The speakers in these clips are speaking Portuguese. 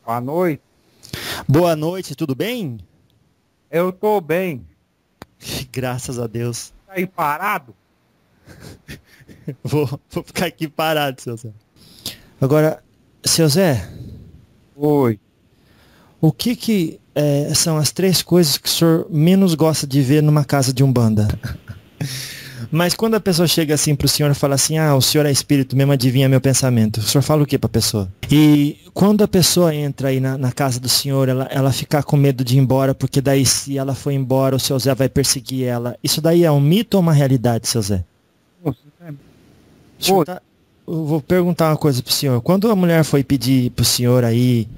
Boa noite. Boa noite, tudo bem? Eu tô bem. Graças a Deus. Tá aí parado? Vou ficar aqui parado, seu Zé. Agora, seu Zé, Oi. o que são as 3 coisas que o senhor menos gosta de ver numa casa de umbanda? Mas quando a pessoa chega assim pro senhor e fala assim, o senhor é espírito, mesmo adivinha meu pensamento. O senhor fala o que pra pessoa? E quando a pessoa entra aí na casa do senhor, ela fica com medo de ir embora, porque daí se ela for embora, o seu Zé vai perseguir ela. Isso daí é um mito ou uma realidade, seu Zé? Eu vou perguntar uma coisa pro senhor. Quando a mulher foi pedir pro senhor aí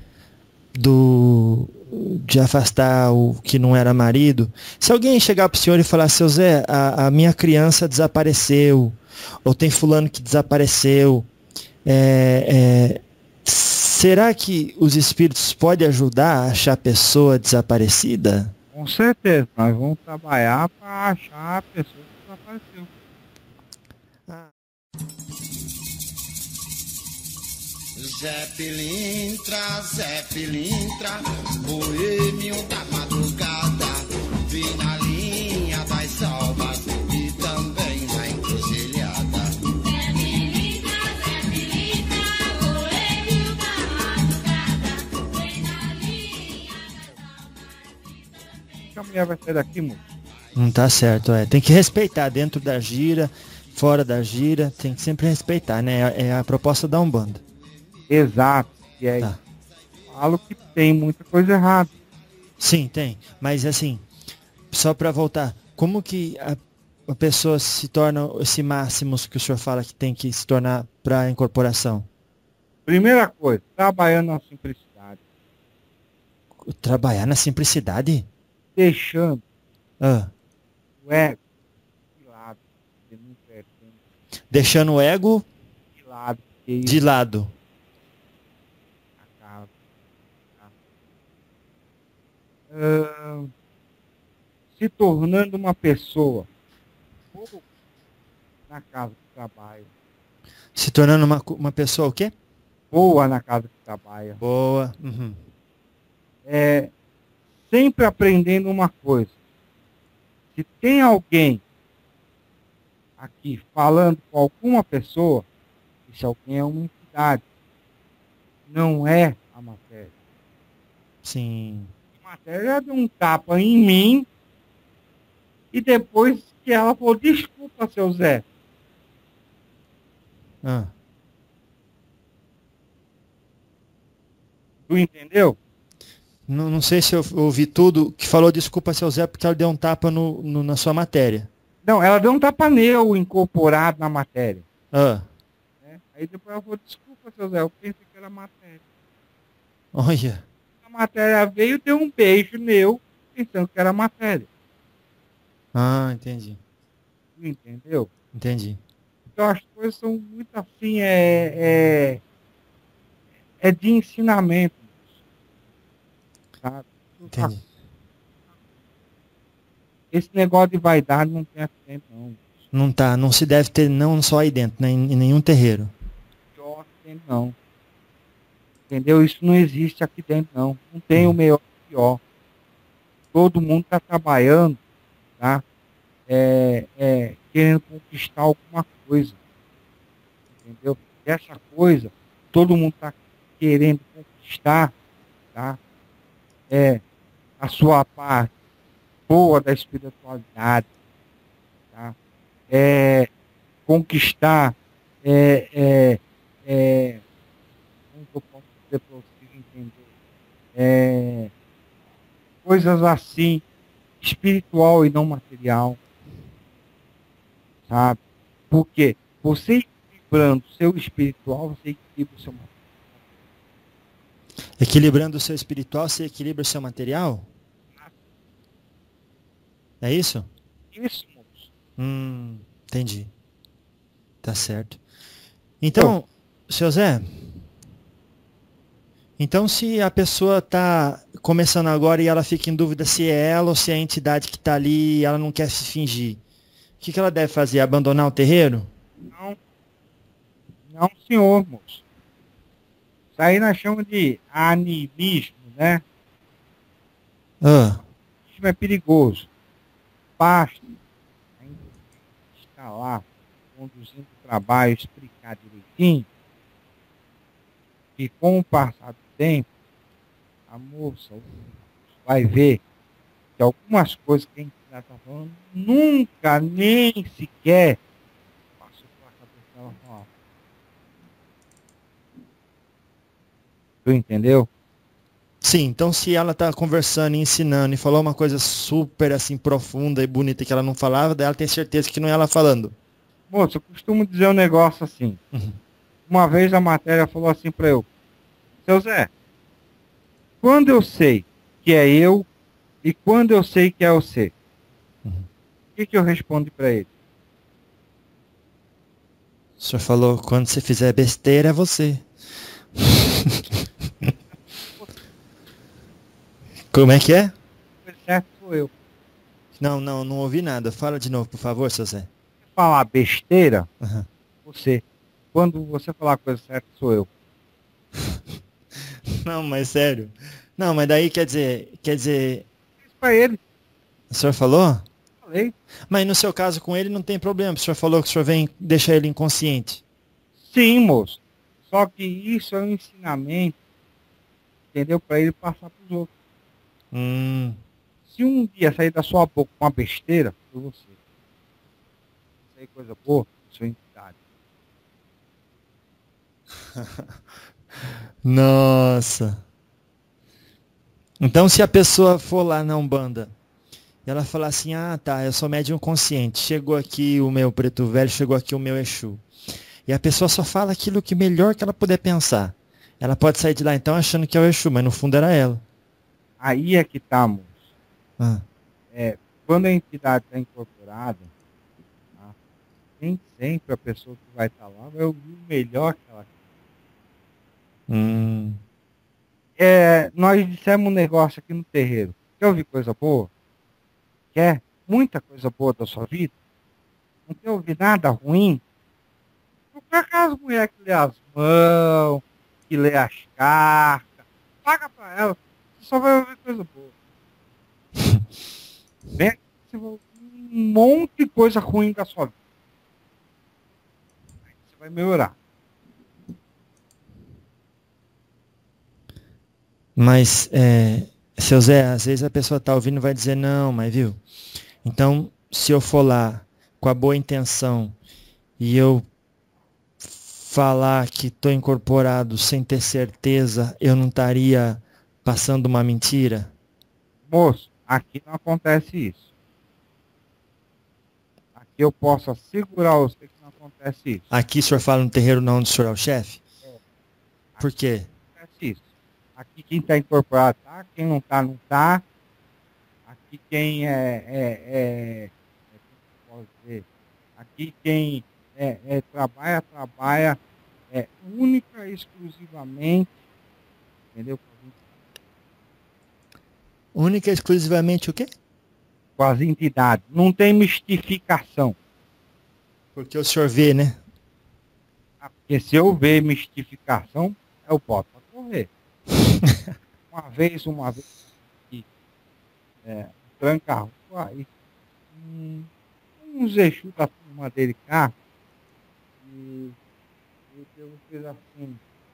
de afastar o que não era marido, se alguém chegar pro senhor e falar, seu Zé, a minha criança desapareceu, ou tem fulano que desapareceu, será que os espíritos podem ajudar a achar a pessoa desaparecida? Com certeza, nós vamos trabalhar para achar a pessoa que desapareceu. Zé Pilintra, boêmio da madrugada, vi na linha das salvas e também na encruzilhada. Zé Pilintra, boêmio da madrugada, vi na linha das salvas e também... A mulher vai sair daqui, moço? Não tá certo, tem que respeitar dentro da gira, fora da gira, tem que sempre respeitar, né? É a proposta da Umbanda. Exato. E aí, falo que tem muita coisa errada. Sim, tem. Mas assim, só para voltar, como que a pessoa se torna esse máximo que o senhor fala que tem que se tornar para a incorporação? Primeira coisa, trabalhando na simplicidade. Trabalhar na simplicidade? Deixando o ego de lado. Deixando o ego de lado. Se tornando uma pessoa boa na casa que trabalha. Se tornando uma pessoa o quê? Boa na casa que trabalha. Boa. Sempre aprendendo uma coisa. Se tem alguém aqui falando com alguma pessoa, esse alguém é uma entidade. Não é a matéria. Sim. A matéria deu um tapa em mim e depois que ela falou, desculpa, seu Zé. Tu entendeu? Não sei se eu ouvi tudo que falou desculpa, seu Zé, porque ela deu um tapa na sua matéria. Não, ela deu um tapa nele incorporado na matéria. Aí depois ela falou, desculpa, seu Zé, eu pensei que era matéria. Olha. A matéria veio e deu um beijo nele, pensando que era matéria. Entendi. Tu entendeu? Entendi. Então as coisas são muito assim, é de ensinamento. Sabe? Entendi. Esse negócio de vaidade não tem aqui dentro, não. Não se deve ter não só aí dentro, nem em nenhum terreiro. Pior que tem, não. Entendeu? Isso não existe aqui dentro, não. Não tem o melhor e o pior. Todo mundo está trabalhando, tá? Querendo conquistar alguma coisa. Entendeu? Essa coisa, todo mundo está querendo conquistar, tá? A sua parte boa da espiritualidade, tá? Conquistar, como eu posso dizer para vocês entender, coisas assim, espiritual e não material, sabe? Porque você equilibrando o seu espiritual, você equilibra o seu material. Equilibrando o seu espiritual, você equilibra o seu material? É isso? Isso, moço. Entendi. Tá certo. Então, seu Zé, então se a pessoa tá começando agora e ela fica em dúvida se é ela ou se é a entidade que tá ali e ela não quer se fingir, o que ela deve fazer? Abandonar o terreiro? Não, senhor, moço. Isso aí nós chamamos de animismo, né? Ah, Animismo é perigoso. Basta a gente estar lá conduzindo o trabalho, explicar direitinho, e com o passar do tempo, a moça vai ver que algumas coisas que a gente já está falando nunca nem sequer passou pela cabeça dela falar. Tu entendeu? sim, então se ela tá conversando, e ensinando e falou uma coisa super assim profunda e bonita que ela não falava, daí ela tem certeza que não é ela falando. Moça, eu costumo dizer um negócio assim. Uhum. Uma vez a matéria falou assim para eu: Seu Zé, quando eu sei que é eu e quando eu sei que é você, Uhum. o que eu respondo para ele? O senhor falou, quando você fizer besteira é você. Como é que é? O certo sou eu. Não ouvi nada. Fala de novo, por favor, seu Zé. Se falar besteira, Aham. você. Quando você falar a coisa certa, sou eu. Não, mas sério. Não, mas daí quer dizer, Isso para ele. o senhor falou? Falei. Mas no seu caso com ele não tem problema. O senhor falou que o senhor vem deixar ele inconsciente. Sim, moço. Só que isso é um ensinamento, entendeu? Para ele passar para os outros. Se um dia sair da sua boca uma besteira, foi você. Isso aí é coisa boa, sua entidade. Nossa. Então se a pessoa for lá na Umbanda e ela falar assim, ah tá, eu sou médium consciente, chegou aqui o meu preto velho, chegou aqui o meu Exu. E a pessoa só fala aquilo que melhor que ela puder pensar. Ela pode sair de lá então achando que é o Exu, mas no fundo era ela. Aí é que tá, moço. Ah. Quando a entidade está incorporada, tá? Nem sempre a pessoa que vai estar lá vai ouvir o melhor que ela quer. Nós dissemos um negócio aqui no terreiro. Quer ouvir coisa boa? Quer muita coisa boa da sua vida? Não quer ouvir nada ruim? Procura aquelas mulheres que lê as mãos, que lê as cartas. Paga pra elas. Você só vai ouvir coisa boa. Vem aqui, você vai ouvir um monte de coisa ruim da sua vida. Aí você vai melhorar. Mas, seu Zé, às vezes a pessoa tá ouvindo e vai dizer, não, mas viu? Então, se eu for lá com a boa intenção e eu falar que estou incorporado sem ter certeza, eu não estaria passando uma mentira? Moço, aqui não acontece isso. Aqui eu posso assegurar você que não acontece isso. Aqui o senhor fala no terreiro não onde o senhor é o chefe? Por quê? Não acontece isso. Aqui quem está incorporado tá, quem não está, não está. Aqui quem como posso dizer? Aqui quem trabalha única e exclusivamente, entendeu? Única e exclusivamente o quê? Com as entidades. Não tem mistificação. Porque o senhor vê, né? Porque se eu ver mistificação, eu boto para correr. uma vez, aqui, tranca a rua, e uns Exu da turma dele cá, e Deus fez assim,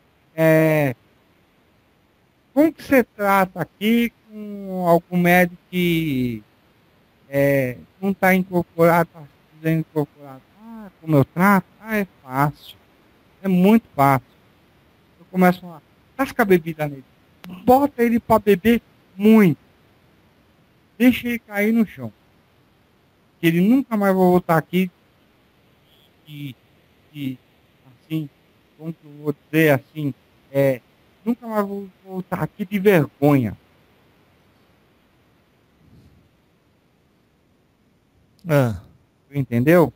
como que você trata aqui com algum médico que não está incorporado, está dizendo incorporado? Ah, como eu trato? Ah, é fácil. É muito fácil. Eu começo a falar, tasca a bebida nele. Bota ele para beber muito. Deixa ele cair no chão. Que ele nunca mais vai voltar aqui e assim, como que eu vou dizer assim, nunca mais vou voltar aqui de vergonha. Ah, Entendeu?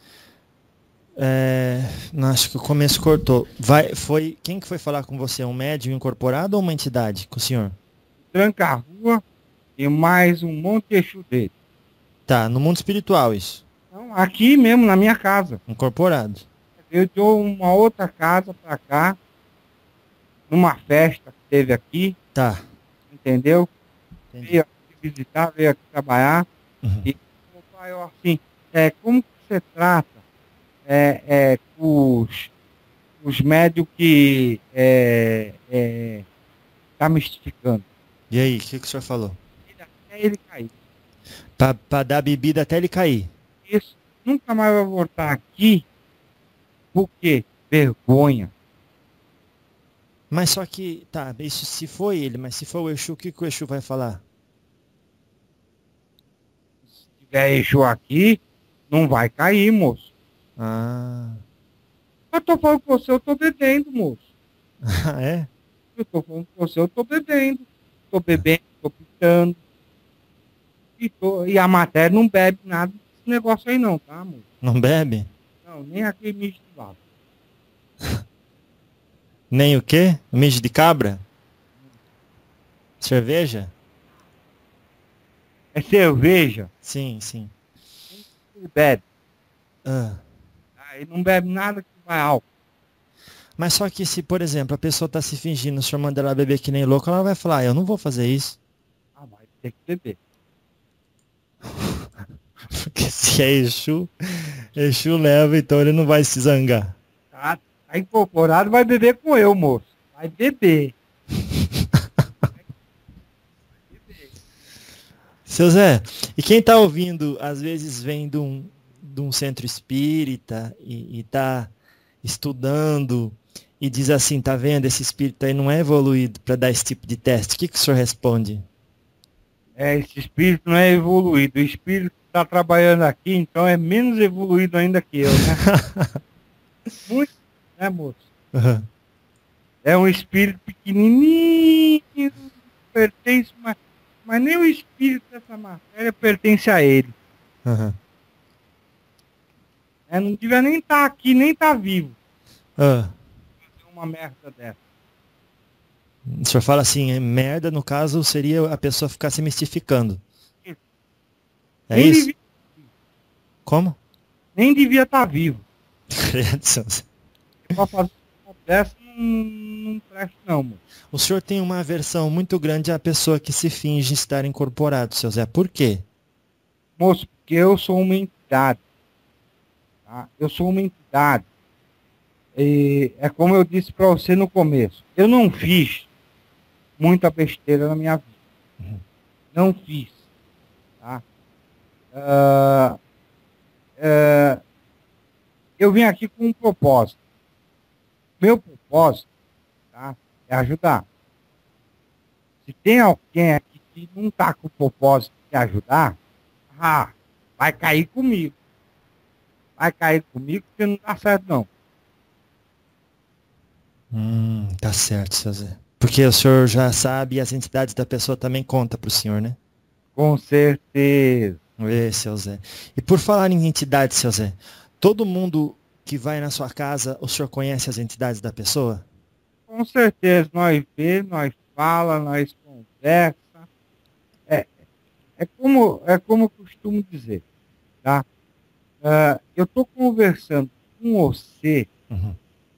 não, acho que o começo cortou. Quem que foi falar com você? Um médium incorporado ou uma entidade com o senhor? Tranca a rua e mais um monte de Exu dele. Tá, no mundo espiritual isso. Então, aqui mesmo, na minha casa. Incorporado. Eu dou uma outra casa para cá, numa festa que teve aqui, Tá. entendeu? Entendi. Veio aqui visitar, veio aqui trabalhar. Uhum. E falou, pai, ó, assim, como que você trata com os médios que tá mistificando? E aí, o que o senhor falou? Até ele cair. Pra dar bebida até ele cair. Isso nunca mais vai voltar aqui, porque vergonha. Mas só que, tá, isso se foi ele, mas se for o Exu, o que o Exu vai falar? Se tiver Exu aqui, não vai cair, moço. Ah, Eu tô falando com você, eu tô bebendo, moço. é? Eu tô falando com você, eu tô bebendo. Tô bebendo, tô pitando. E a matéria não bebe nada desse negócio aí não, tá, moço? Não bebe? Não, nem aquele mijo de vaso. Nem o quê? Mijo de cabra? Cerveja? É cerveja, Sim, sim. ele bebe. Ah. Aí não bebe nada que vai álcool. Mas só que se, por exemplo, a pessoa tá se fingindo, o senhor manda ela beber que nem louco, ela vai falar, eu não vou fazer isso. Ah, vai ter que beber. Porque se é Exu, Exu leva, então ele não vai se zangar. Tá incorporado, vai beber com eu, moço. Vai beber. Seu Zé, e quem tá ouvindo, às vezes vem de um centro espírita e tá estudando e diz assim, tá vendo, esse espírito aí não é evoluído para dar esse tipo de teste. O que o senhor responde? Esse espírito não é evoluído. O espírito que está trabalhando aqui, então, é menos evoluído ainda que eu, né? Muito, né, moço? Aham. É um espírito pequenininho, pertence, mas nem o espírito dessa matéria pertence a ele. Aham. Não devia nem estar aqui, nem estar vivo. Ah, Fazer uma merda dessa. o senhor fala assim, merda, no caso, seria a pessoa ficar se mistificando. Isso. É Nem isso? devia, Como? nem devia estar vivo. Credo, seu Zé. Pra fazer uma dessa não presta não, moço. O senhor tem uma aversão muito grande à pessoa que se finge estar incorporado, seu Zé. Por quê? Moço, porque eu sou uma entidade. Tá? Eu sou uma entidade. E é como eu disse para você no começo. Eu não fiz muita besteira na minha vida. Não fiz. Tá? Ah, eu vim aqui com um propósito. Meu propósito, tá, é ajudar. Se tem alguém aqui que não está com o propósito de ajudar, vai cair comigo. Vai cair comigo porque não dá certo não. Tá certo, seu Zé. Porque o senhor já sabe e as entidades da pessoa também contam pro senhor, né? Com certeza. Seu Zé. E por falar em entidades, seu Zé, todo mundo que vai na sua casa, o senhor conhece as entidades da pessoa? Com certeza. Nós vê, nós fala, nós conversa. É, é como eu costumo dizer, tá? Eu estou conversando com você, Uhum.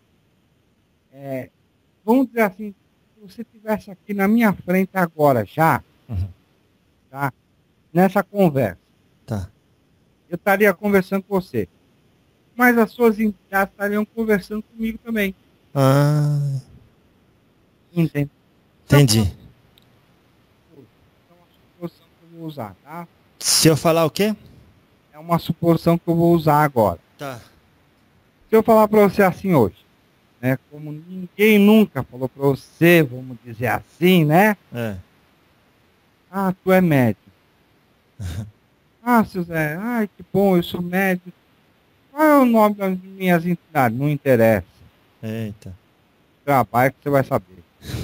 vamos dizer assim, se você estivesse aqui na minha frente agora já, Uhum. tá? Nessa conversa, Tá. eu estaria conversando com você. Mas as suas entidades estariam conversando comigo também. Ah, Entende? entendi. É uma suposição que eu vou usar, tá? Se eu falar o quê? É uma suposição que eu vou usar agora. Tá. Se eu falar para você assim hoje, né? Como ninguém nunca falou para você, vamos dizer assim, né? É. Ah, tu é médico. Ah, seu Zé, ai, que bom, eu sou médico. Qual é o nome das minhas entidades? Não interessa. Eita. Trabalho que você vai saber.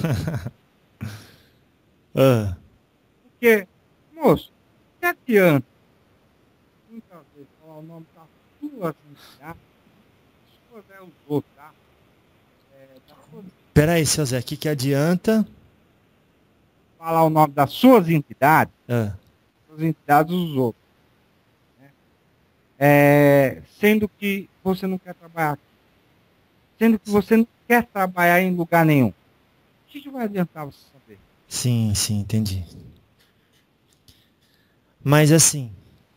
Ah, Porque, moço, que adianta muitas vezes falar o nome das suas entidades, suas é os outros, tá? Das suas, peraí, seu Zé, o que adianta? falar o nome das suas entidades, Ah, as entidades dos outros. Né? Sendo que você não quer trabalhar aqui. Sendo que você não quer trabalhar em lugar nenhum. que vai adiantar você saber? Sim, sim, entendi. Mas assim,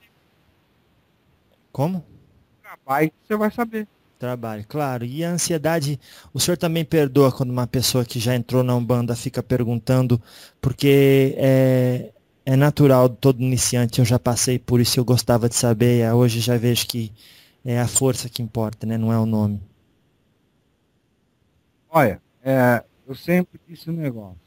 como? Trabalho que você vai saber. Trabalho, claro. E a ansiedade, o senhor também perdoa quando uma pessoa que já entrou na Umbanda fica perguntando, porque é natural, todo iniciante, eu já passei por isso, eu gostava de saber, hoje já vejo que é a força que importa, né? Não é o nome. Olha, eu sempre disse um negócio.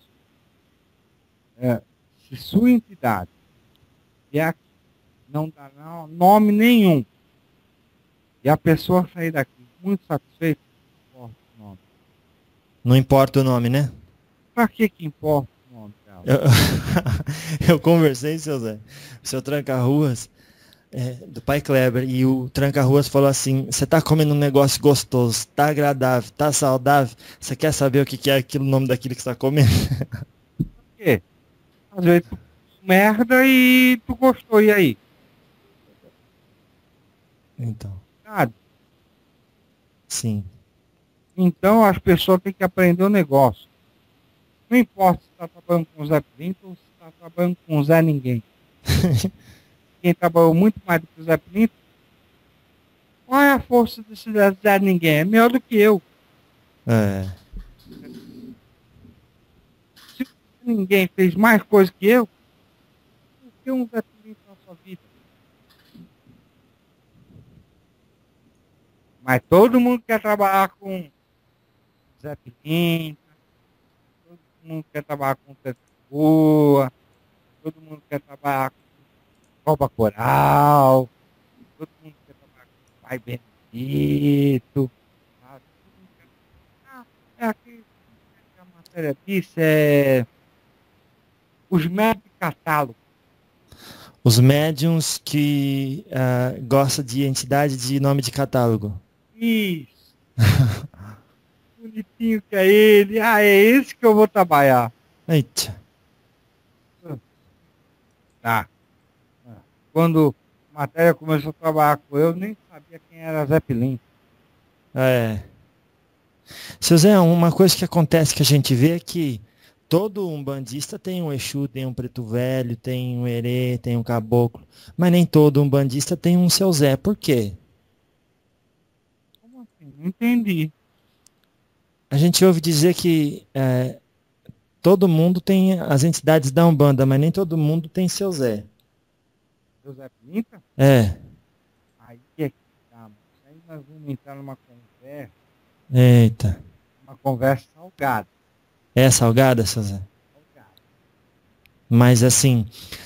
Se sua entidade vier aqui, não dá nome nenhum, e a pessoa sair daqui muito satisfeita, não importa o nome. Não importa o nome, né? Pra que importa o nome dela? Eu, eu conversei, seu Zé, o seu Tranca-Ruas, do pai Kleber, e o Tranca-Ruas falou assim, você tá comendo um negócio gostoso, tá agradável, tá saudável, você quer saber o que é aquilo, o nome daquilo que você tá comendo? Por quê? Às vezes tu merda e tu gostou, e aí? Então, Sabe? sim. Então as pessoas têm que aprender o negócio. Não importa se está trabalhando com o Zé Pinto ou se está trabalhando com o Zé Ninguém. Quem trabalhou muito mais do que o Zé Pinto, qual é a força desse Zé Ninguém? É melhor do que eu. É, Se o Zé Ninguém fez mais coisa que eu, por que um Zé Pinto na sua vida? Mas todo mundo quer trabalhar com Zé Pinto, todo mundo quer trabalhar com Zé Boa, todo mundo quer trabalhar com Coba Coral, todo mundo quer trabalhar com Pai Benedito, sabe? Todo mundo quer... é aqui que a matéria disse, os médicos de catálogo. os médiums que gostam de entidade de nome de catálogo. Isso, bonitinho que é ele. Ah, é esse que eu vou trabalhar. Eita. Tá. Quando a matéria começou a trabalhar com eu, nem sabia quem era Zé Pilim. É. Seu Zé, uma coisa que acontece que a gente vê é que todo umbandista tem um Exu, tem um Preto Velho, tem um Herê, tem um Caboclo, mas nem todo umbandista tem um Seu Zé. Por quê? Como assim? Não entendi. A gente ouve dizer que todo mundo tem as entidades da Umbanda, mas nem todo mundo tem Seu Zé. José Pinta? É. Aí é que tá, mano. Aí nós vamos entrar Eita. uma conversa salgada. É salgada, Seu Zé? Salgada. Mas assim,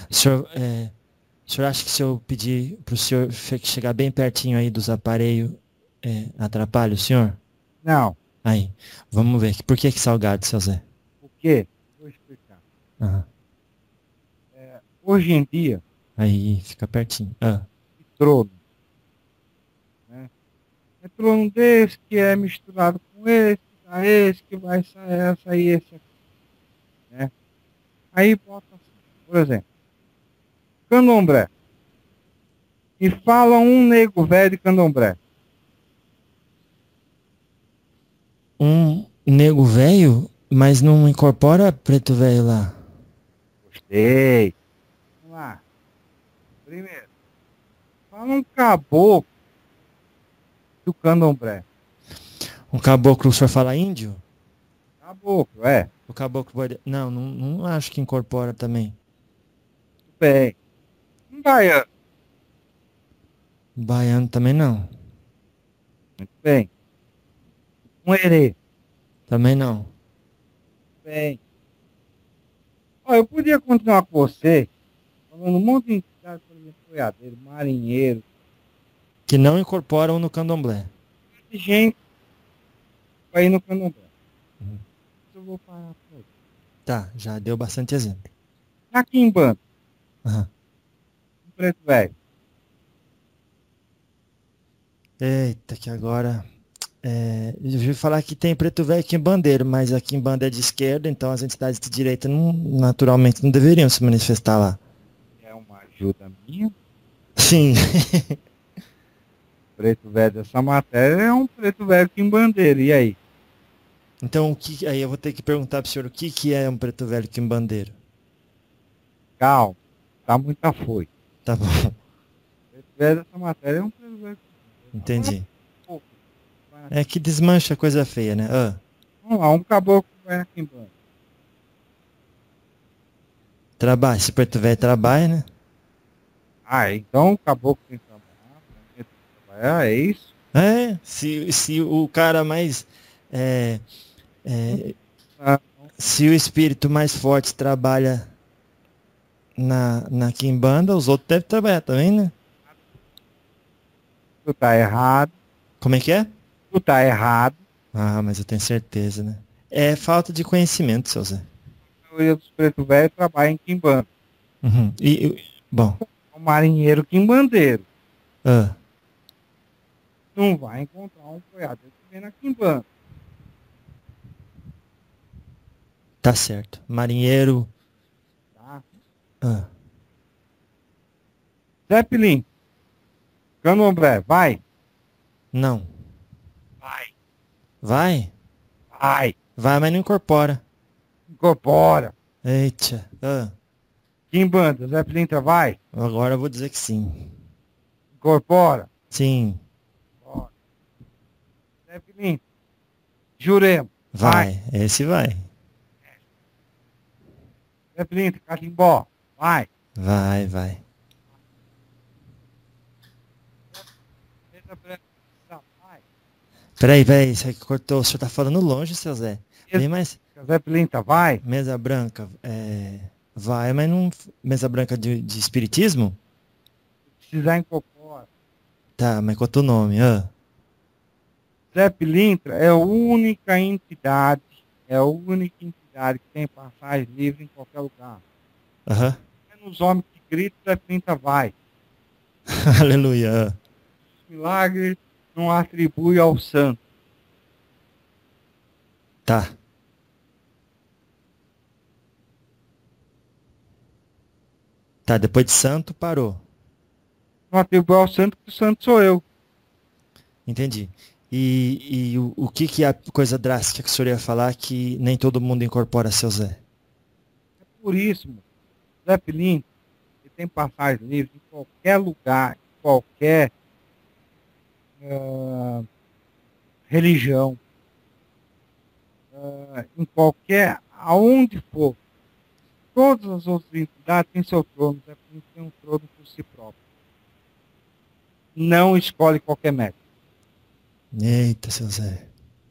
o senhor acha que se eu pedir para o senhor chegar bem pertinho aí dos aparelhos, atrapalha o senhor? Não, Aí, vamos ver. Por que salgado, seu Zé? por quê? Vou explicar. Aham. Hoje em dia, Aí, fica pertinho. Ah, trono, né? É trono desse que é misturado com esse, dá esse que vai sair esse aqui, né? Aí bota assim, por exemplo, candomblé. E fala um nego velho de candomblé. um nego velho, mas não incorpora preto velho lá. Gostei. Vamos lá. Primeiro, fala um caboclo do candomblé. Um caboclo, o senhor fala índio? Caboclo, é. O caboclo pode... Não acho que incorpora também. Tudo bem. Um baiano. Baiano também não. Muito bem. Um herê. Também não. Muito bem. Ó, eu podia continuar com você, falando um monte de entidade, por exemplo, boiadeiro, marinheiro, Que não incorporam no candomblé. de gente para ir no candomblé. Uhum. Eu vou parar por aí. Tá, já deu bastante exemplo. Aqui em Banda, Aham. um preto velho. Eita, que agora... eu ouvi falar que tem preto velho aqui em Bandeiro, mas aqui em Bandeira de esquerda, então as entidades de direita naturalmente não deveriam se manifestar lá. É uma ajuda minha. Sim. Preto velho dessa matéria é um preto velho aqui em Bandeira. E aí? Então, aí eu vou ter que perguntar pro senhor o que é um preto velho quimbandeiro. Calma, tá muito afoito. Tá bom, Preto velho dessa matéria é um preto velho. entendi. Pouco. Vai na- É que desmancha coisa feia, né? Ah, Vamos lá, um caboclo que vai na quimbanda. trabalha. Se preto velho trabalha, né? Ah, então o caboclo tem que trabalhar, tem que trabalhar, é isso? É, se o cara mais. é, é, Ah, se o espírito mais forte trabalha na quimbanda, os outros devem trabalhar também, né? tu tá errado, Como é que é? tu tá errado. Ah, mas eu tenho certeza, né? É falta de conhecimento, seu Zé. A maioria dos pretos velhos trabalha em quimbanda. Uhum. Bom, Um marinheiro quimbandeiro ah, não vai encontrar um boiadeiro que vem na quimbanda. tá certo. Marinheiro. Tá? Ah, Zeppelin, Candomblé, vai. não. Vai. Vai? Vai. Vai, mas não incorpora. Incorpora. Eita. Ah, Quimbanda, Zeppelin, vai. agora eu vou dizer que sim. Incorpora. Sim, Bora. Zeppelin, Jurema, vai. vai. Esse vai. Zeppelin, Catimbó, vai. Vai, vai. Mesa branca, vai. Peraí, isso aí que cortou. O senhor tá falando longe, seu Zé. Vem mais. Zeppelin, vai. Mesa branca. Vai, mas não. Mesa branca de espiritismo? Se precisar, incorpora. Tá, mas qual é o teu nome? Ah, Zé Pilintra é a única entidade, que tem passagem livre em qualquer lugar. aham. É nos homens que gritam, Zé Pilintra vai. Aleluia. Ah. Os milagres não atribui ao santo. Tá. Tá, depois de santo, parou. Não atribui ao santo, porque o santo sou eu. Entendi. E o que é a coisa drástica que o senhor ia falar que nem todo mundo incorpora, seu Zé? É por isso, moço. Zé Pilintra, ele tem passagem livre em qualquer lugar, em qualquer religião, em qualquer, aonde for. Todas as outras entidades têm seu trono, Zé Pilintra tem um trono por si próprio. Não escolhe qualquer método. Eita, seu Zé.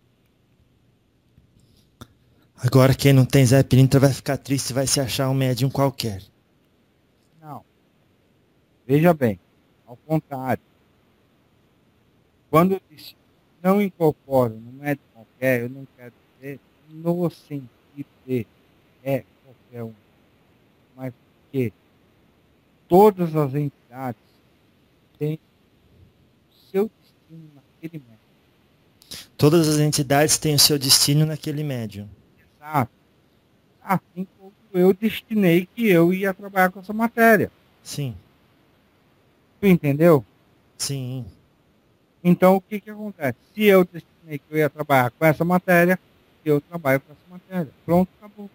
Agora quem não tem Zé Pilintra vai ficar triste e vai se achar um médium qualquer. Não. Veja bem, ao contrário. Quando eu disse não incorporo no médico qualquer, eu não quero dizer no sentido de qualquer um, mas porque todas as entidades têm o seu destino naquele médico. Todas as entidades têm o seu destino naquele médium. Exato. Assim como eu destinei que eu ia trabalhar com essa matéria. Sim, Tu entendeu? sim. Então, o que acontece? Se eu destinei que eu ia trabalhar com essa matéria, eu trabalho com essa matéria. Pronto, acabou.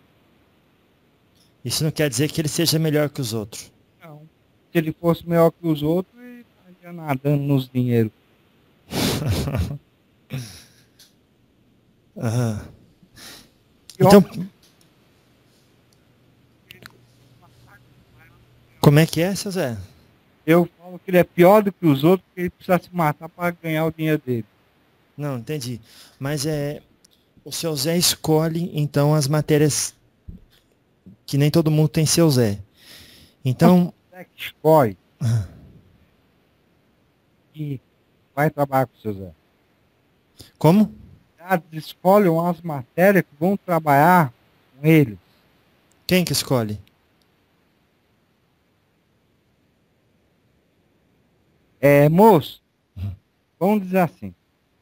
Isso não quer dizer que ele seja melhor que os outros. Não. Se ele fosse melhor que os outros, ele estaria nadando nos dinheiros. Aham. E, Então, como é que é, seu Zé? eu falo que ele é pior do que os outros, porque ele precisa se matar para ganhar o dinheiro dele. Não, entendi. Mas o seu Zé escolhe, então, as matérias que nem todo mundo tem seu Zé. Então, Zé que escolhe que vai trabalhar com o seu Zé. como? Eles escolhem as matérias que vão trabalhar com ele. Quem que escolhe? Moço, vamos dizer assim.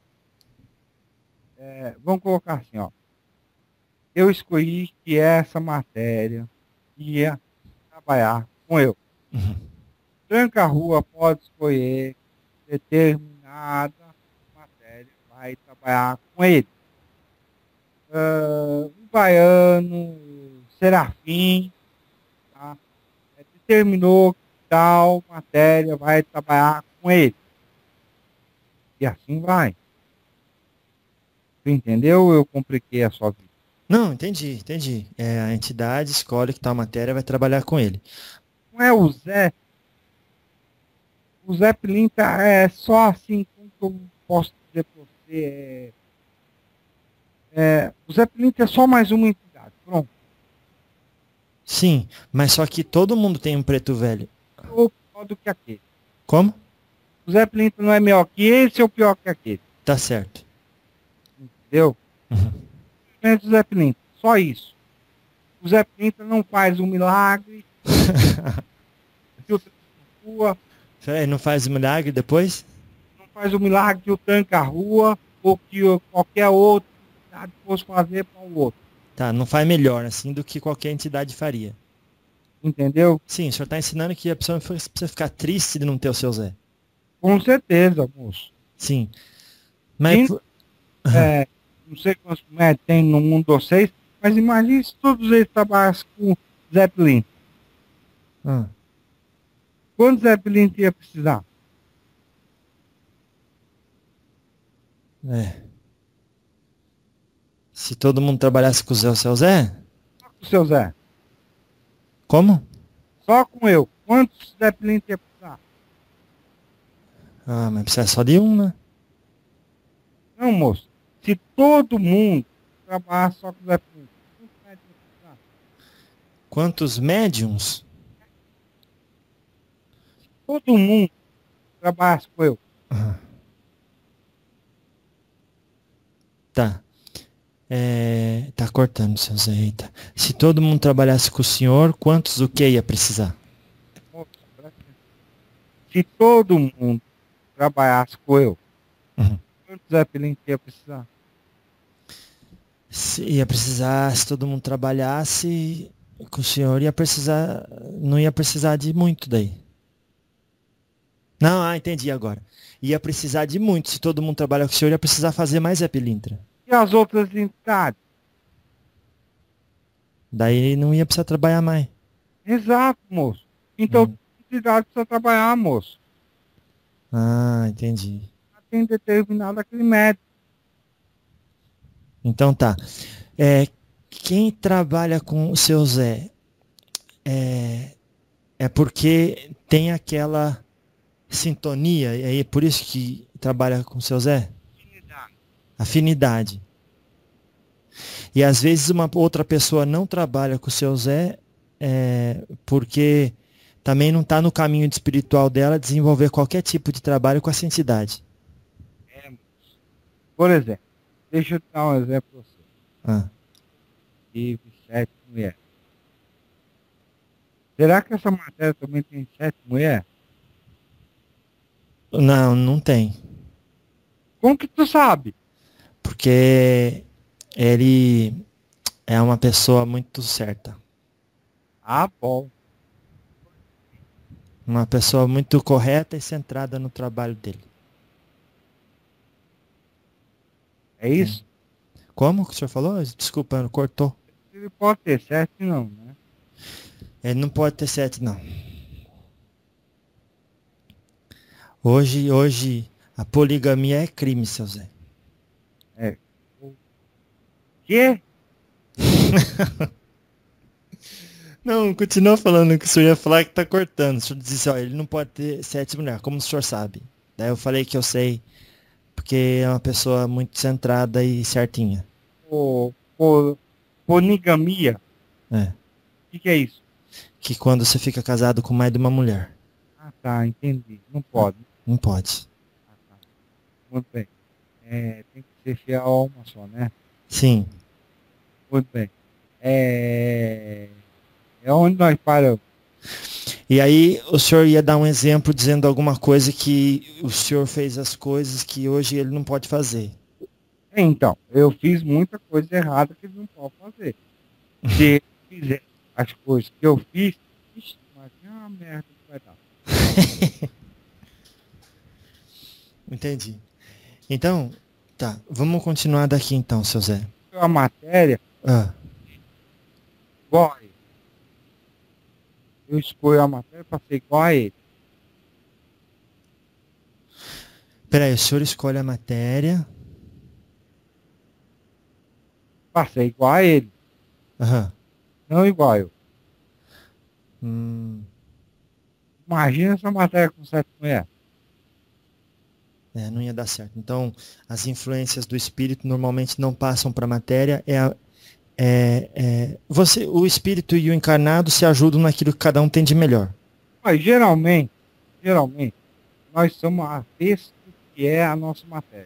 Vamos colocar assim, ó. Eu escolhi que essa matéria ia trabalhar com eu. Tranca-rua pode escolher determinada matéria vai trabalhar com ele. o baiano, Serafim, tá? Determinou que tal matéria vai trabalhar com ele. E assim vai. Tu entendeu ou eu compliquei a sua vida? Não, entendi. É, a entidade escolhe que tal matéria vai trabalhar com ele. Não é o Zé. O Zé Pilintra é só assim, como que eu posso dizer pra você? O Zé Pilintra é só mais uma entidade. Pronto. Sim, mas só que todo mundo tem um preto velho. Ou pior do que aquele. Como? O Zé Pilintra não é melhor que esse ou pior que aquele. Tá certo. Entendeu? Uhum. O Zé Pilintra. Só isso. O Zé Pilintra não faz um milagre. Que o rua, Ele não faz milagre depois? não faz o milagre que o tranca a rua ou que qualquer outra entidade fosse fazer para o outro. Tá, não faz melhor assim do que qualquer entidade faria. Entendeu? Sim, o senhor está ensinando que a pessoa precisa ficar triste de não ter o seu Zé. Com certeza, moço. Sim. Mas, Sim. Não sei quantos médicos tem no mundo de vocês, mas imagine se todos eles trabalhassem com Zé Pilintra. Ah, Quantos Zé Pilintra ia precisar? é. Se todo mundo trabalhasse com o seu Zé? Só com o seu Zé. Como? Só com eu. Quantos Zé Pilintra ia precisar? Ah, mas precisa só de um, né? Não, moço. Se todo mundo trabalhasse só com Zé Pilintra, quantos médicos ia precisar? Quantos médiums? Todo mundo trabalhasse com eu. Ah. Tá. Tá cortando, seu Zé. Eita. Se todo mundo trabalhasse com o senhor, quantos o que ia precisar? Moço, presta atenção. Se todo mundo trabalhasse com eu, Uhum. quantos Zé Pilintra ia precisar? Se todo mundo trabalhasse com o senhor, não ia precisar de muito daí. Não, entendi agora. Ia precisar de muito. Se todo mundo trabalhar com o senhor, ia precisar fazer mais Zé Pilintra. E as outras entidades? Daí não ia precisar trabalhar mais. Exato, moço. Então, a entidade precisa trabalhar, moço. Ah, entendi. Tem determinado aquele médico. Então tá. Quem trabalha com o seu Zé é porque tem aquela sintonia, e aí é por isso que trabalha com o seu Zé? Afinidade. E às vezes uma outra pessoa não trabalha com o seu Zé porque também não está no caminho espiritual dela desenvolver qualquer tipo de trabalho com essa entidade. Por exemplo, deixa eu te dar um exemplo para você. Ah. Tive 7 mulheres. Será que essa matéria também tem 7 mulheres? Não, não tem. Como que tu sabe? Porque ele é uma pessoa muito certa. Ah, bom. Uma pessoa muito correta e centrada no trabalho dele. É isso? Como que o senhor falou? Desculpa, cortou. Ele pode ter 7 não, né? Ele não pode ter 7, não. Hoje a poligamia é crime, seu Zé. O quê? Não, continua falando que o senhor ia falar que tá cortando. O senhor disse, ó, ele não pode ter 7 mulheres, como o senhor sabe. Daí eu falei que eu sei, porque é uma pessoa muito centrada e certinha. Poligamia? É. O que é isso? Que quando você fica casado com mais de uma mulher. Ah, tá, entendi. Não pode. Não pode. Ah, tá. Muito bem. Tem que ser fiel a uma só, né? Sim. Muito bem. É onde nós paramos. E aí o senhor ia dar um exemplo dizendo alguma coisa que o senhor fez as coisas que hoje ele não pode fazer. Então, eu fiz muita coisa errada que ele não pode fazer. Se ele fizer as coisas que eu fiz, ixi, mas é uma merda que vai dar. Entendi. Então, tá. Vamos continuar daqui então, seu Zé. a matéria Ah, igual a ele. Eu escolho a matéria para ser igual a ele. peraí, o senhor escolhe a matéria. Para ser igual a ele, Aham. não igual a eu. Hum, Imagina essa matéria com 7 mulheres. não ia dar certo. Então, as influências do espírito normalmente não passam para a matéria. O espírito e o encarnado se ajudam naquilo que cada um tem de melhor. Mas geralmente, nós somos avesso do que é a nossa matéria.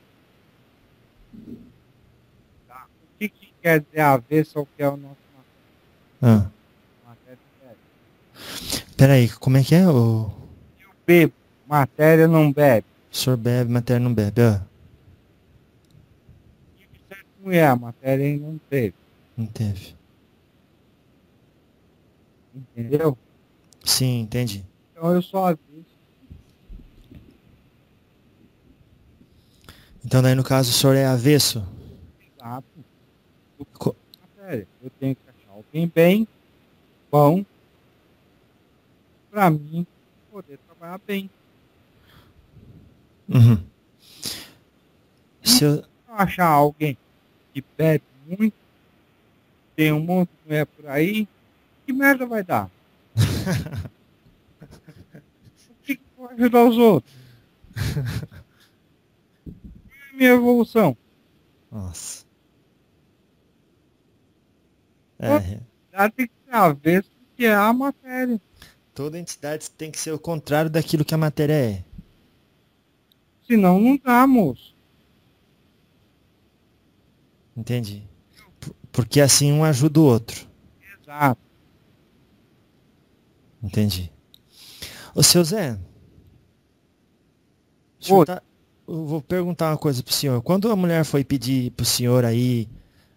Tá? O que quer dizer avesso ao que é a nossa Ah, matéria? peraí, como é que é? O Bebo, matéria não bebe. senhor bebe, matéria não bebe. Ah, Tive 7 mulheres, a matéria ainda não teve. não teve. Entendeu? Sim, entendi. Então eu sou avesso. Então daí no caso o senhor é avesso? Exato. Do que Co- matéria. Eu tenho que achar alguém bem, bom, para mim poder trabalhar bem. Uhum. Se eu- Se eu achar alguém que bebe muito, tem um monte de mulher por aí, que merda vai dar? O que vai ajudar os outros? Qual é a minha evolução? Nossa. Ela tem que ser avesso do que é a matéria. Toda entidade tem que ser o contrário daquilo que a matéria é. Senão não dá, moço. Entendi. Porque assim um ajuda o outro. Exato. Entendi. Ô, seu Zé, o senhor Oi. eu vou perguntar uma coisa pro senhor. Quando a mulher foi pedir pro senhor aí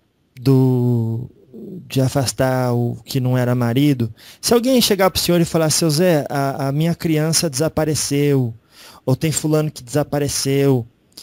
de afastar o que não era marido, se alguém chegar pro senhor e falar, seu Zé, a minha criança desapareceu, ou tem fulano que desapareceu,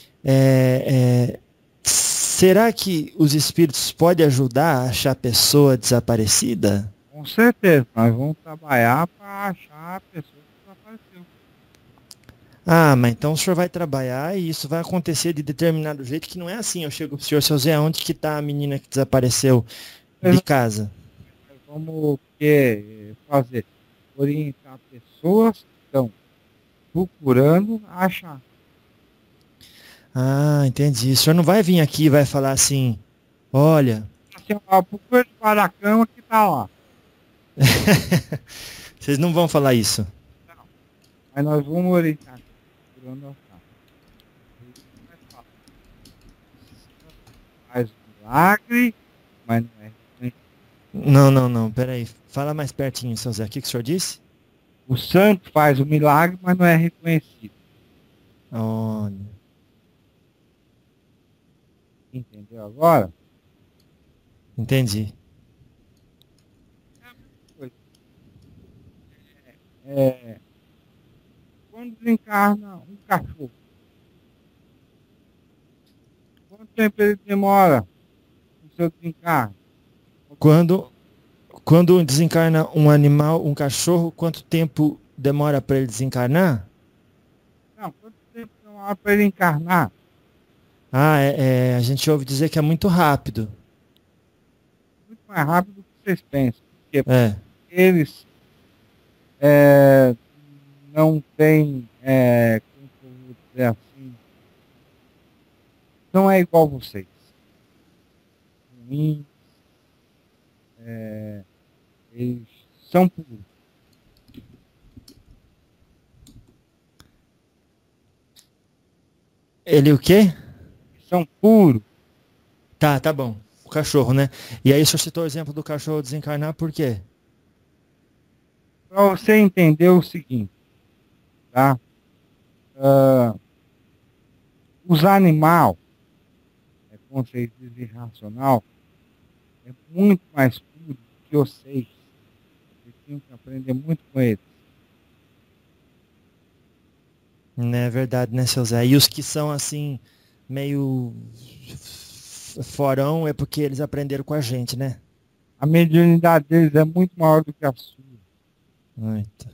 será que os espíritos podem ajudar a achar a pessoa desaparecida? Com certeza. Nós vamos trabalhar para achar a pessoa que desapareceu. Ah, mas então o senhor vai trabalhar e isso vai acontecer de determinado jeito, que não é assim. Eu chego pro senhor, seu Zé, onde que tá a menina que desapareceu de casa? Nós vamos fazer? Orientar pessoas que estão procurando achar. Ah, entendi. O senhor não vai vir aqui e vai falar assim, olha, Assim, ó, procura debaixo da cama que tá lá. vocês não vão falar isso. Mas nós vamos orientar procurando achar. Isso é fácil. Faz um milagre, mas não é. Não, peraí. Fala mais pertinho, seu Zé. O que que o senhor disse? O santo faz o milagre, mas não é reconhecido. Olha, Entendeu agora? entendi. É, quando desencarna um cachorro, quanto tempo ele demora no seu desencarne? Quando desencarna um animal, um cachorro, quanto tempo demora para ele desencarnar? Não, quanto tempo demora para ele encarnar? Ah, a gente ouve dizer que é muito rápido. Muito mais rápido do que vocês pensam. Porque É. eles não têm, como que eu vou dizer assim, não é igual vocês. Ruins, eles são puros. Ele o quê? São puros. Tá bom. O cachorro, né? E aí o senhor citou o exemplo do cachorro desencarnar, por quê? Para você entender o seguinte, tá? Os animais, como vocês dizem, irracional, é muito mais puro do que vocês. Vocês tinham que aprender muito com eles. Não é verdade, né, seu Zé? E os que são assim, meio forão é porque eles aprenderam com a gente, né? A mediunidade deles é muito maior do que a sua. Eita.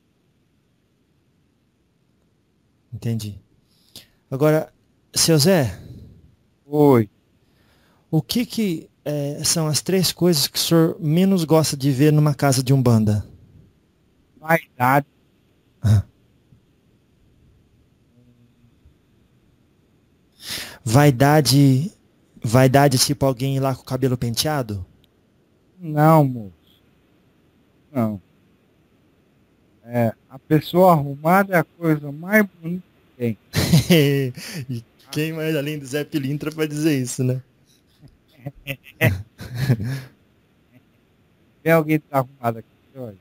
Entendi. Agora, seu Zé, Oi. o que são as três coisas que o senhor menos gosta de ver numa casa de umbanda? Vaidade. Ah. Vaidade, vaidade tipo alguém lá com o cabelo penteado? Não, moço. Não. A pessoa arrumada é a coisa mais bonita que tem. E quem mais além do Zé Pilintra pra dizer isso, né? Tem alguém que tá arrumado aqui, olha.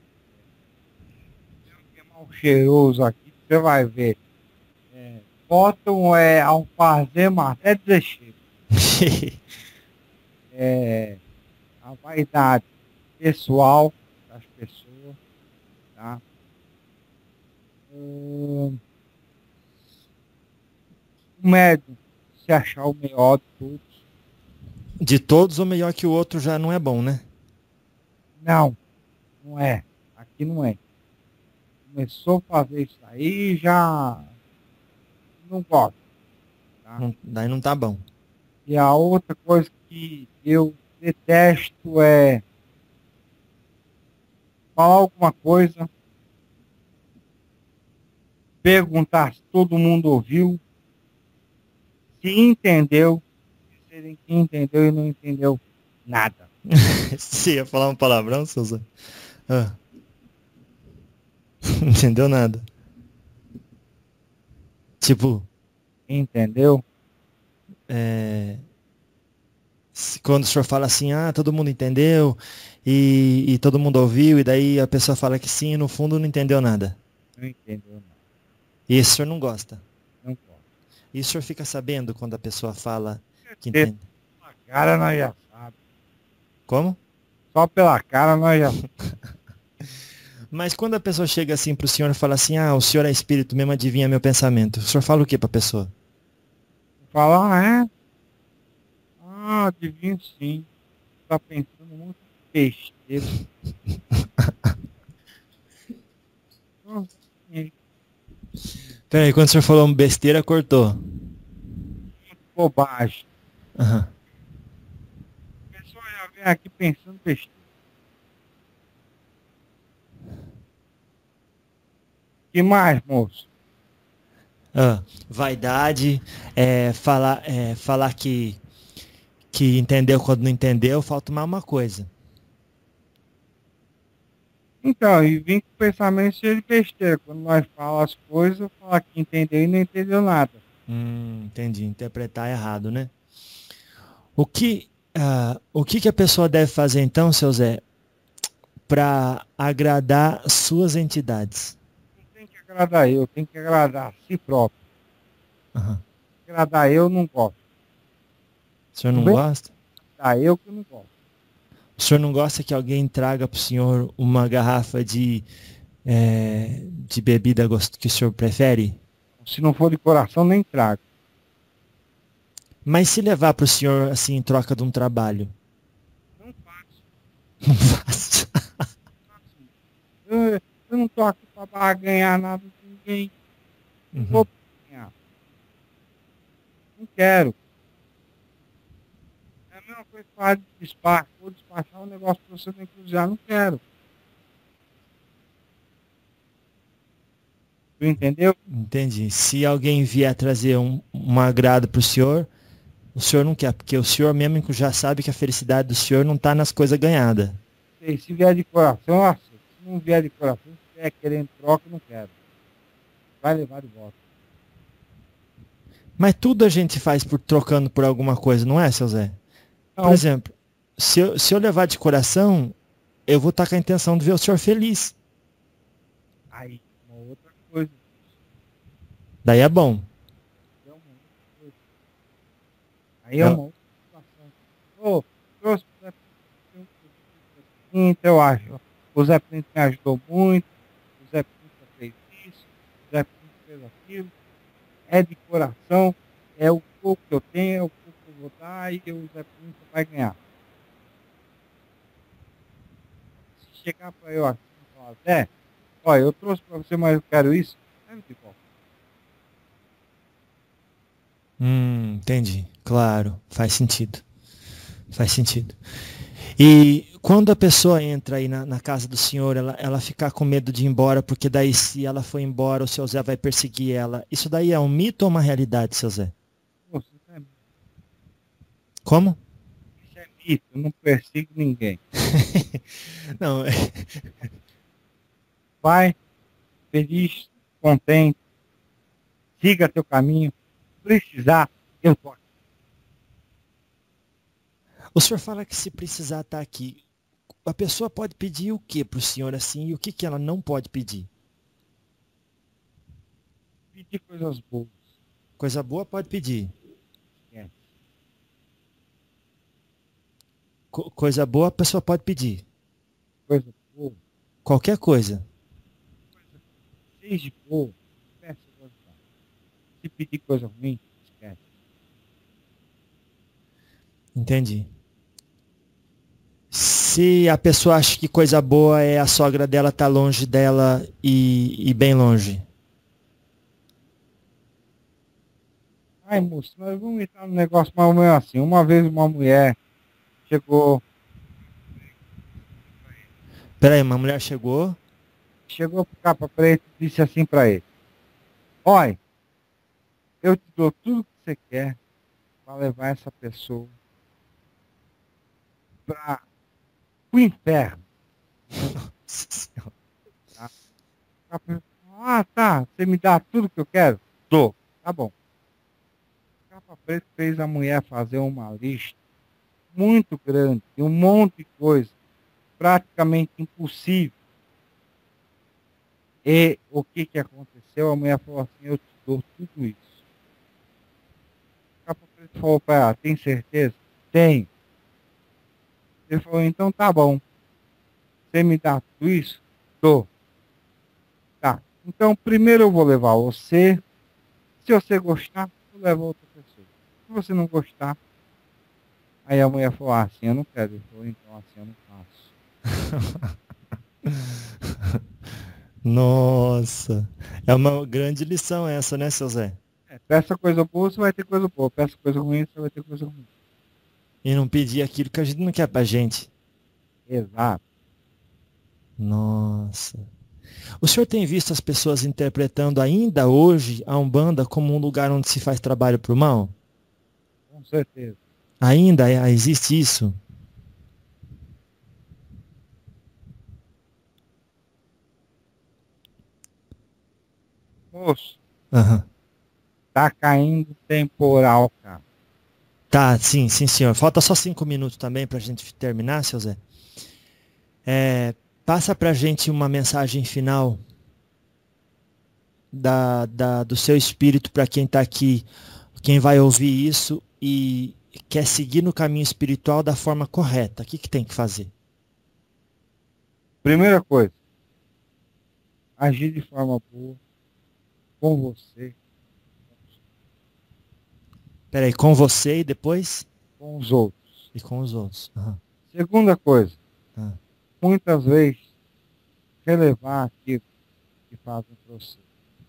Tem alguém mal cheiroso aqui, você vai ver. Botam alfazema até dizer chega. A vaidade pessoal das pessoas, tá? O médium se achar o melhor de todos. De todos, o melhor que o outro já não é bom, né? Não, não é. Aqui não é. Começou a fazer isso aí, já não gosto. Tá? Daí não tá bom. E a outra coisa que eu detesto é falar alguma coisa, perguntar se todo mundo ouviu, se entendeu, dizerem que entendeu e não entendeu nada. Você ia falar um palavrão, seu Zé? Ah. Não entendeu nada. Tipo, Entendeu? quando o senhor fala assim, ah, todo mundo entendeu e todo mundo ouviu, e daí a pessoa fala que sim e no fundo não entendeu nada. Não entendeu nada. E esse o senhor não gosta. Não pode. E o senhor fica sabendo quando a pessoa fala que Porque entende. pela cara nós já sabemos. Como? Só pela cara nós já Mas quando a pessoa chega assim pro senhor e fala assim, ah, o senhor é espírito, mesmo adivinha meu pensamento. O senhor fala o que pra pessoa? falar, é? Ah, adivinho sim. Tá pensando muito besteira. Peraí, quando o senhor falou besteira, cortou. Bobagem. Aham. A pessoa já vem aqui pensando besteira. Que mais, moço? Ah, vaidade, falar que entendeu quando não entendeu, falta mais uma coisa. Então, e vim com o pensamento cheio de besteira. Quando nós falamos as coisas, fala que entendeu e não entendeu nada. Entendi. Interpretar errado, né? O que a pessoa deve fazer então, seu Zé, para agradar suas entidades? Não tem que agradar eu, tem que agradar a si próprio. Aham. Agradar eu não gosto. O senhor não Bem- gosta? Agradar eu que não gosto. O senhor não gosta que alguém traga para o senhor uma garrafa de bebida que o senhor prefere? Se não for de coração, nem trago. Mas se levar para o senhor assim em troca de um trabalho? Não faço. Não faço. Eu não tô aqui para ganhar nada de ninguém. Não Uhum. vou ganhar. Não quero. É a mesma coisa que falar de despacho. Vou despachar um negócio para você não cruzar. Não quero. Tu entendeu? Entendi. Se alguém vier trazer um agrado para o senhor não quer, porque o senhor mesmo já sabe que a felicidade do senhor não está nas coisas ganhadas. E se vier de coração, eu aceito. Se não vier de coração, se vier querendo troca, eu não quero. Vai levar de volta. Mas tudo a gente faz trocando por alguma coisa, não é, seu Zé? Por Não. exemplo, se eu levar de coração, eu vou estar com a intenção de ver o senhor feliz. Aí, uma outra coisa. Daí é bom. É uma outra coisa. Aí é uma outra situação. Ô, trouxe o Zé Pinto, eu acho. O Zé Pinto me ajudou muito. O Zé Pinto fez isso. O Zé Pinto fez aquilo. É de coração. É o pouco que eu tenho, é o pouco que eu vou dar e o Zé Pinto vai ganhar. Se chegar para eu assim e falar, Zé, olha, eu trouxe para você, mas eu quero isso, leve de volta. Entendi. Claro, faz sentido. Faz sentido. E quando a pessoa entra aí na casa do senhor, ela ficar com medo de ir embora, porque daí se ela for embora, o seu Zé vai perseguir ela. Isso daí é um mito ou uma realidade, seu Zé? Moço, Como? isso é mito, eu não persigo ninguém. Não, Vai, feliz, contente, siga teu caminho. Precisar, eu tô aqui. o senhor fala que se precisar estar aqui, a pessoa pode pedir o que para o senhor assim e o que que ela não pode pedir? Pedir coisas boas. Coisa boa pode pedir. Esquece. Coisa boa a pessoa pode pedir. Coisa boa, Qualquer coisa. seja boa, peça coisa boa. Se pedir coisa ruim, esquece. Entendi. Se a pessoa acha que coisa boa é a sogra dela tá longe dela e bem longe. Ai, moço, nós vamos entrar no negócio mais ou menos assim. Uma vez uma mulher chegou Peraí, uma mulher chegou. pro capa preto e disse assim pra ele: olha, eu te dou tudo que você quer para levar essa pessoa para o inferno. Tá? O capa preto falou, ah, tá, você me dá tudo que eu quero? Dou. Tá bom. O capa preto fez a mulher fazer uma lista muito grande, de um monte de coisa, praticamente impossível. E o que que aconteceu? A mulher falou assim, eu te dou tudo isso. O capa preto falou para ela, tem certeza? Tenho. Ele falou, então tá bom. Você me dá tudo isso? Dou. Tá. Então primeiro eu vou levar você. Se você gostar, eu levo outra pessoa. Se você não gostar, aí a mulher falou, assim eu não quero. Ele falou, então assim eu não faço. Nossa. É uma grande lição essa, né, seu Zé? Peça coisa boa, você vai ter coisa boa. Peça coisa ruim, você vai ter coisa ruim. E não pedir aquilo que a gente não quer pra gente. Exato. Nossa. O senhor tem visto as pessoas interpretando ainda hoje a Umbanda como um lugar onde se faz trabalho pro mal? Com certeza. Ainda existe isso? Moço, Aham. tá caindo temporal, cara. Tá, sim, senhor. Falta só 5 minutos também pra gente terminar, seu Zé. Passa pra gente uma mensagem final do seu espírito para quem tá aqui, quem vai ouvir isso e quer seguir no caminho espiritual da forma correta. O que que tem que fazer? Primeira coisa, agir de forma boa com você, Peraí, com você e depois? com os outros. E com os outros. Aham. Segunda coisa, Ah. muitas vezes, relevar aquilo que fazem para você.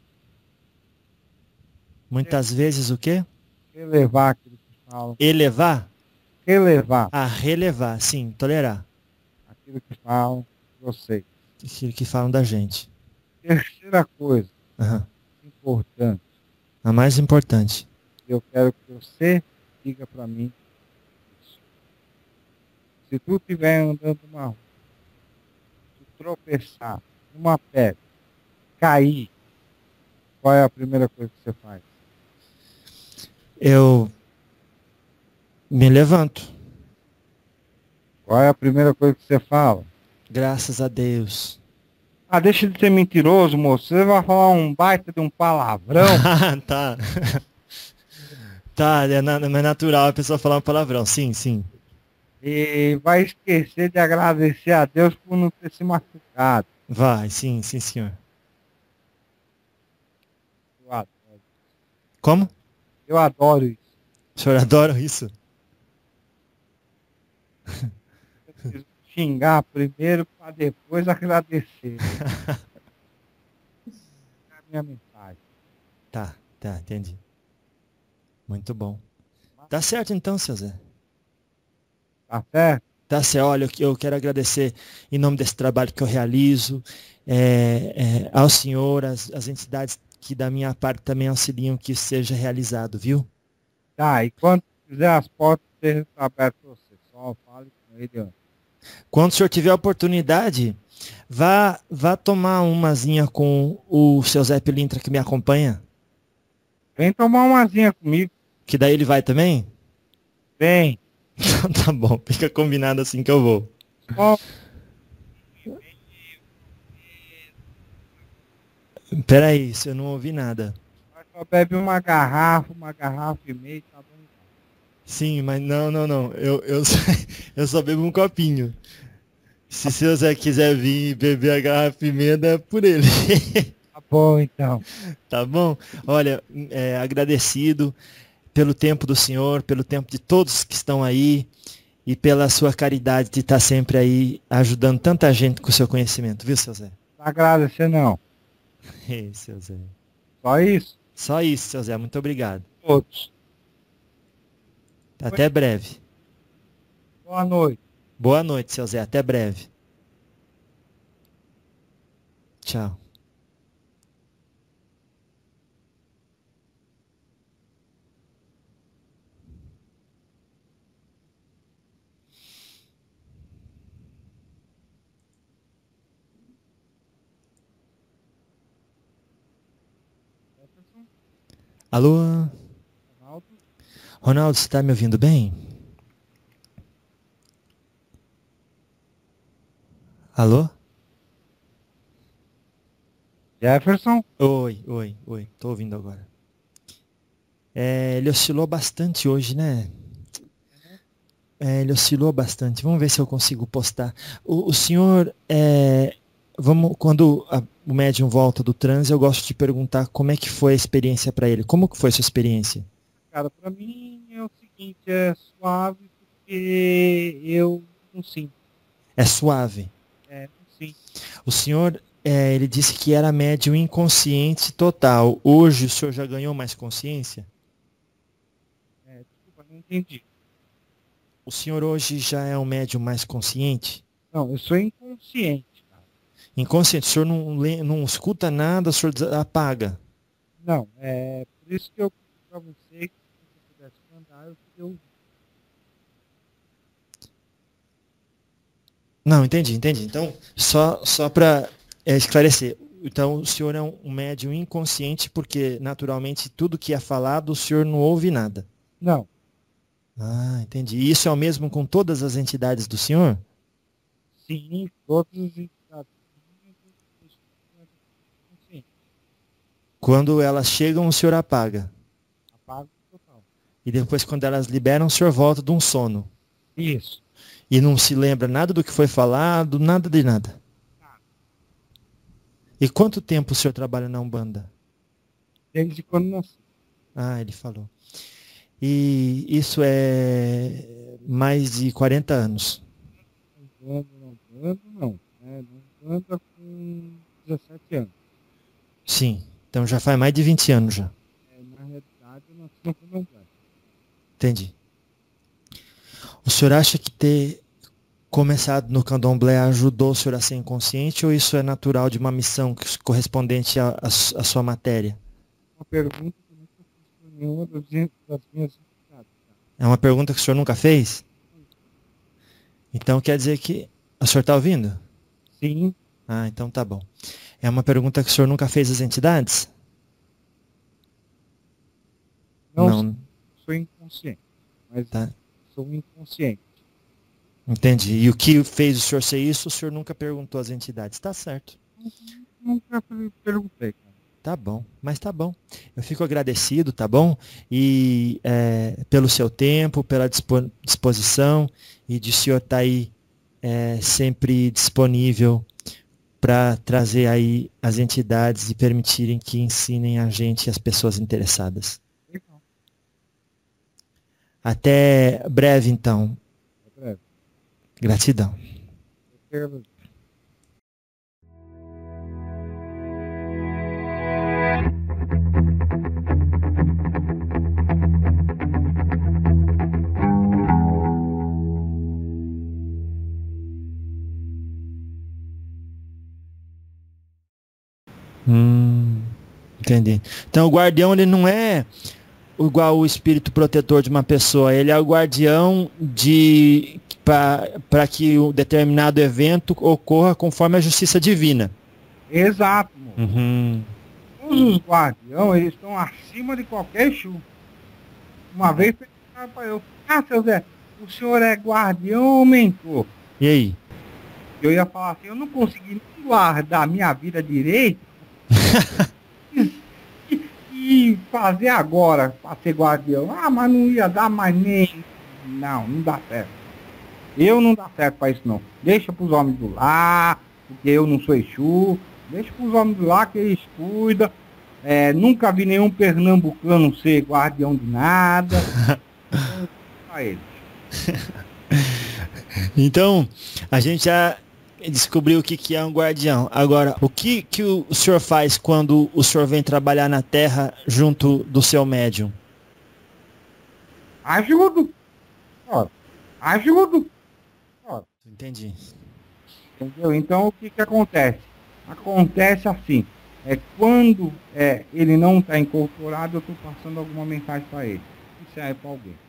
Muitas vezes o quê? Relevar aquilo que falam. Elevar? Relevar Ah, relevar, sim, tolerar. aquilo que falam para você. Aquilo que falam da gente. Terceira coisa, Aham. importante, A mais importante. eu quero que você diga para mim isso. Se tu estiver andando numa rua, se tropeçar numa pedra, cair, qual é a primeira coisa que você faz? Eu me levanto. Qual é a primeira coisa que você fala? Graças a Deus. Ah, deixa de ser mentiroso, moço. Você vai falar um baita de um palavrão. Tá. Tá, é natural a pessoa falar um palavrão. Sim, sim. E vai esquecer de agradecer a Deus por não ter se machucado. Vai, sim, sim, senhor. Eu adoro, Como? eu adoro isso. O senhor adora isso? Eu preciso xingar primeiro para depois agradecer. É a minha mensagem. Tá, entendi. Muito bom. Tá certo então, seu Zé. Tá certo? Tá certo. Olha, eu quero agradecer em nome desse trabalho que eu realizo, ao senhor, as entidades que da minha parte também auxiliam que isso seja realizado, viu? Tá, e quando quiser as portas estejam abertas para você. Só fale com ele antes. Quando o senhor tiver a oportunidade, vá tomar umazinha com o seu Zé Pilintra que me acompanha, Vem tomar umazinha comigo. que daí ele vai também? Vem. Então tá bom, fica combinado assim que eu vou. Só Peraí, se eu não ouvi nada. Mas só bebe uma garrafa e meia, tá bom? Sim, mas não. Eu só bebo um copinho. Se o seu Zé quiser vir beber a garrafa e meia, é por ele. Tá bom, então. Tá bom? Olha, agradecido pelo tempo do senhor, pelo tempo de todos que estão aí e pela sua caridade de estar sempre aí ajudando tanta gente com o seu conhecimento, viu, seu Zé? Não agradecer, não. Ei, seu Zé. Só isso? Só isso, seu Zé. Muito obrigado. Todos. Até breve. Boa noite. Boa noite, seu Zé. Até breve. Tchau. Jefferson, Alô? Ronaldo, Ronaldo, você está me ouvindo bem? Alô? Jefferson, Oi. Tô ouvindo agora. Ele oscilou bastante hoje, né? Ele oscilou bastante. Vamos ver se eu consigo postar. O senhor, quando o médium volta do transe, eu gosto de perguntar como é que foi a experiência para ele. Como que foi a sua experiência? cara, pra mim é o seguinte, é suave porque eu não sinto. É suave. Não sinto. O senhor, ele disse que era médium inconsciente total. Hoje o senhor já ganhou mais consciência? Desculpa, não entendi. O senhor hoje já é um médium mais consciente? Não, eu sou inconsciente, cara. Inconsciente, o senhor não escuta nada, o senhor apaga. Não, por isso que eu pedi pra você que se você pudesse mandar, eu queria ouvir. Não, entendi. Então, só para esclarecer. Então, o senhor é um médium inconsciente porque, naturalmente, tudo que é falado, o senhor não ouve nada. Não, Ah, entendi. E isso é o mesmo com todas as entidades do senhor? sim, todos os entidades inconscientes. Quando elas chegam, o senhor apaga. Apago total. E depois, quando elas liberam, o senhor volta de um sono. Isso. E não se lembra nada do que foi falado, nada de nada. E quanto tempo o senhor trabalha na Umbanda? Desde quando nasci. Ah, ele falou. E isso é mais de 40 anos. Não, não. Não anda com 17 anos. Sim. Então já faz mais de 20 anos já. Na realidade, eu nasci no Candomblé. Entendi. O senhor acha que ter começado no Candomblé ajudou o senhor a ser inconsciente ou isso é natural de uma missão correspondente à sua matéria? Uma pergunta que eu nunca fiz para nenhuma das minhas entidades. É uma pergunta que o senhor nunca fez? Então quer dizer que... O senhor está ouvindo? Sim, Ah, então tá bom. É uma pergunta que o senhor nunca fez às entidades? não sou inconsciente, mas Tá. sou inconsciente. Entendi. E o que fez o senhor ser isso, o senhor nunca perguntou às entidades. Tá certo. Nunca perguntei, cara. Tá bom, mas tá bom. Eu fico agradecido, tá bom? E pelo seu tempo, pela disposição e de o senhor estar aí sempre disponível para trazer aí as entidades e permitirem que ensinem a gente e as pessoas interessadas. Legal. Até breve, então. Até breve. Gratidão. Entendi. Então o guardião ele não é igual o espírito protetor de uma pessoa, ele é o guardião de para que um determinado evento ocorra conforme a justiça divina. Exato, moço. Uhum. Todos os guardiões, eles estão acima de qualquer Exu. Uma vez perguntaram para eu, seu Zé, o senhor é guardião ou mentor? E aí? Eu ia falar assim, eu não consegui nem guardar minha vida direito e fazer agora para ser guardião. Ah, mas não ia dar mais nem... Não dá certo. Eu não dá certo para isso não. Deixa para os homens do lar, porque eu não sou Exu. Deixa para os homens do lar que eles cuidam. Nunca vi nenhum pernambucano ser guardião de nada. Para eles. Então, a gente já descobriu o que é um guardião. Agora, o que o senhor faz quando o senhor vem trabalhar na Terra junto do seu médium? Ajudo. Ajudo. Entendi. Entendeu? Então, o que acontece? Acontece assim. Quando ele não está incorporado, eu estou passando alguma mensagem para ele. Isso é para alguém.